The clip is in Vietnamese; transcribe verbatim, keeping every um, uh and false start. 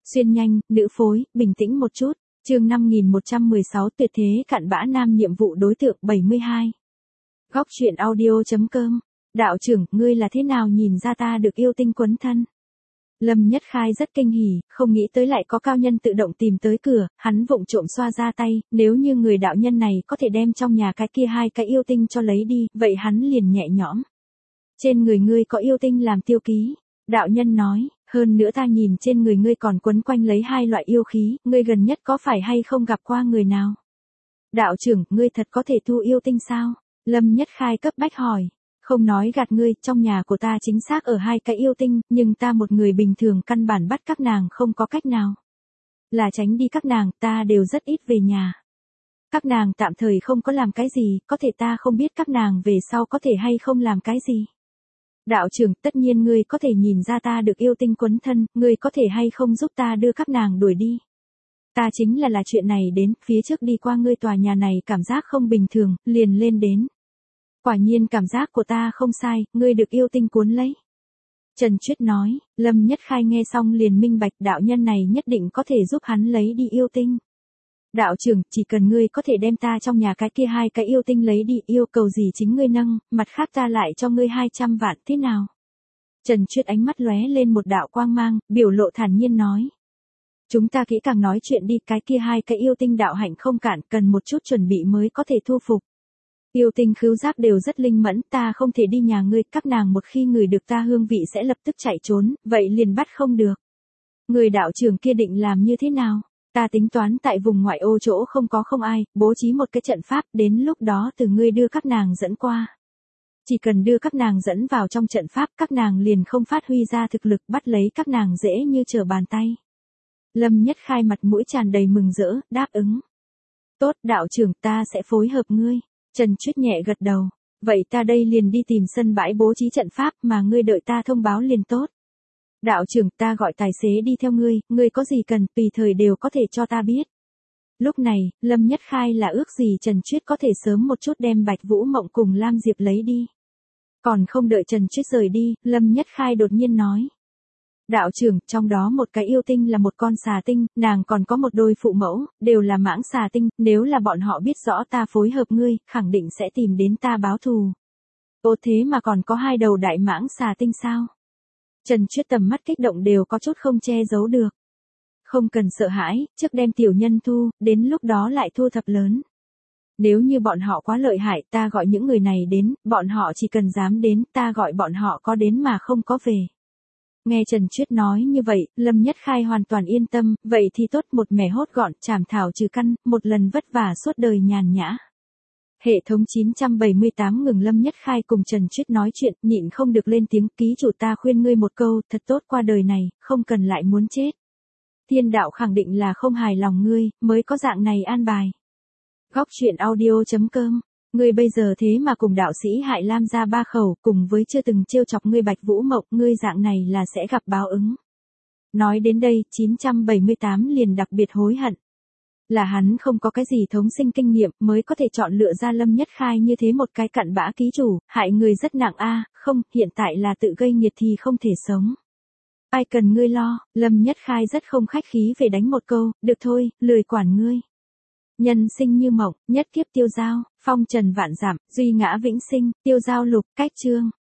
Xuyên nhanh, nữ phối, bình tĩnh một chút. Chương năm nghìn một trăm mười sáu tuyệt thế cặn bã nam nhiệm vụ đối tượng bảy mươi hai. Góc truyện audio chấm com. Đạo trưởng, ngươi là thế nào nhìn ra ta được yêu tinh quấn thân? Lâm Nhất Khai rất kinh hỉ, không nghĩ tới lại có cao nhân tự động tìm tới cửa, hắn vụng trộm xoa ra tay, nếu như người đạo nhân này có thể đem trong nhà cái kia hai cái yêu tinh cho lấy đi, vậy hắn liền nhẹ nhõm. Trên người ngươi có yêu tinh làm tiêu ký, đạo nhân nói, hơn nữa ta nhìn trên người ngươi còn quấn quanh lấy hai loại yêu khí, ngươi gần nhất có phải hay không gặp qua người nào? Đạo trưởng, ngươi thật có thể thu yêu tinh sao? Lâm Nhất Khai cấp bách hỏi. Không nói gạt ngươi, trong nhà của ta chính xác ở hai cái yêu tinh, nhưng ta một người bình thường căn bản bắt các nàng không có cách nào. Là tránh đi các nàng, ta đều rất ít về nhà. Các nàng tạm thời không có làm cái gì, có thể ta không biết các nàng về sau có thể hay không làm cái gì. Đạo trưởng, tất nhiên ngươi có thể nhìn ra ta được yêu tinh quấn thân, ngươi có thể hay không giúp ta đưa các nàng đuổi đi. Ta chính là là chuyện này đến, phía trước đi qua ngươi tòa nhà này cảm giác không bình thường, liền lên đến. Quả nhiên cảm giác của ta không sai, ngươi được yêu tinh cuốn lấy. Trần Chuyết nói, Lâm Nhất Khai nghe xong liền minh bạch đạo nhân này nhất định có thể giúp hắn lấy đi yêu tinh. Đạo trưởng, chỉ cần ngươi có thể đem ta trong nhà cái kia hai cái yêu tinh lấy đi, yêu cầu gì chính ngươi nâng, mặt khác ta lại cho ngươi hai trăm vạn, thế nào? Trần Chuyết ánh mắt lóe lên một đạo quang mang, biểu lộ thản nhiên nói. Chúng ta kỹ càng nói chuyện đi, cái kia hai cái yêu tinh đạo hạnh không cạn, cần một chút chuẩn bị mới có thể thu phục. Yêu tinh khứu giác đều rất linh mẫn, ta không thể đi nhà ngươi, các nàng một khi ngửi được ta hương vị sẽ lập tức chạy trốn, vậy liền bắt không được. Người đạo trưởng kia định làm như thế nào? Ta tính toán tại vùng ngoại ô chỗ không có không ai, bố trí một cái trận pháp, đến lúc đó từ ngươi đưa các nàng dẫn qua. Chỉ cần đưa các nàng dẫn vào trong trận pháp, các nàng liền không phát huy ra thực lực, bắt lấy các nàng dễ như trở bàn tay. Lâm Nhất Khai mặt mũi tràn đầy mừng rỡ, đáp ứng. Tốt, đạo trưởng, ta sẽ phối hợp ngươi. Trần Chuyết nhẹ gật đầu. Vậy ta đây liền đi tìm sân bãi bố trí trận pháp, mà ngươi đợi ta thông báo liền tốt. Đạo trưởng, ta gọi tài xế đi theo ngươi, ngươi có gì cần, tùy thời đều có thể cho ta biết. Lúc này, Lâm Nhất Khai là ước gì Trần Chuyết có thể sớm một chút đem Bạch Vũ Mộng cùng Lam Diệp lấy đi. Còn không đợi Trần Chuyết rời đi, Lâm Nhất Khai đột nhiên nói. Đạo trưởng, trong đó một cái yêu tinh là một con xà tinh, nàng còn có một đôi phụ mẫu, đều là mãng xà tinh, nếu là bọn họ biết rõ ta phối hợp ngươi, khẳng định sẽ tìm đến ta báo thù. Ô thế mà còn có hai đầu đại mãng xà tinh sao? Trần Chuyết tầm mắt kích động đều có chút không che giấu được. Không cần sợ hãi, trước đem tiểu nhân thu, đến lúc đó lại thu thập lớn. Nếu như bọn họ quá lợi hại, ta gọi những người này đến, bọn họ chỉ cần dám đến, ta gọi bọn họ có đến mà không có về. Nghe Trần Chuyết nói như vậy, Lâm Nhất Khai hoàn toàn yên tâm, vậy thì tốt, một mẻ hốt gọn, chảm thảo trừ căn, một lần vất vả suốt đời nhàn nhã. Hệ thống chín trăm bảy mươi tám ngừng. Lâm Nhất Khai cùng Trần Chuyết nói chuyện, nhịn không được lên tiếng, ký chủ ta khuyên ngươi một câu, thật tốt qua đời này, không cần lại muốn chết. Thiên đạo khẳng định là không hài lòng ngươi, mới có dạng này an bài. Góc truyện audio chấm com. Ngươi bây giờ thế mà cùng đạo sĩ hại Lam gia ba khẩu, cùng với chưa từng trêu chọc ngươi Bạch Vũ Mộng, ngươi dạng này là sẽ gặp báo ứng. Nói đến đây, chín trăm bảy mươi tám liền đặc biệt hối hận. Là hắn không có cái gì thống sinh kinh nghiệm, mới có thể chọn lựa ra Lâm Nhất Khai như thế một cái cặn bã ký chủ, hại người rất nặng a, không, hiện tại là tự gây nghiệt thì không thể sống. Ai cần ngươi lo, Lâm Nhất Khai rất không khách khí về đánh một câu, được thôi, lười quản ngươi. Nhân sinh như mộng, nhất kiếp tiêu dao, phong trần vạn giảm, duy ngã vĩnh sinh, tiêu dao lục, cách chương.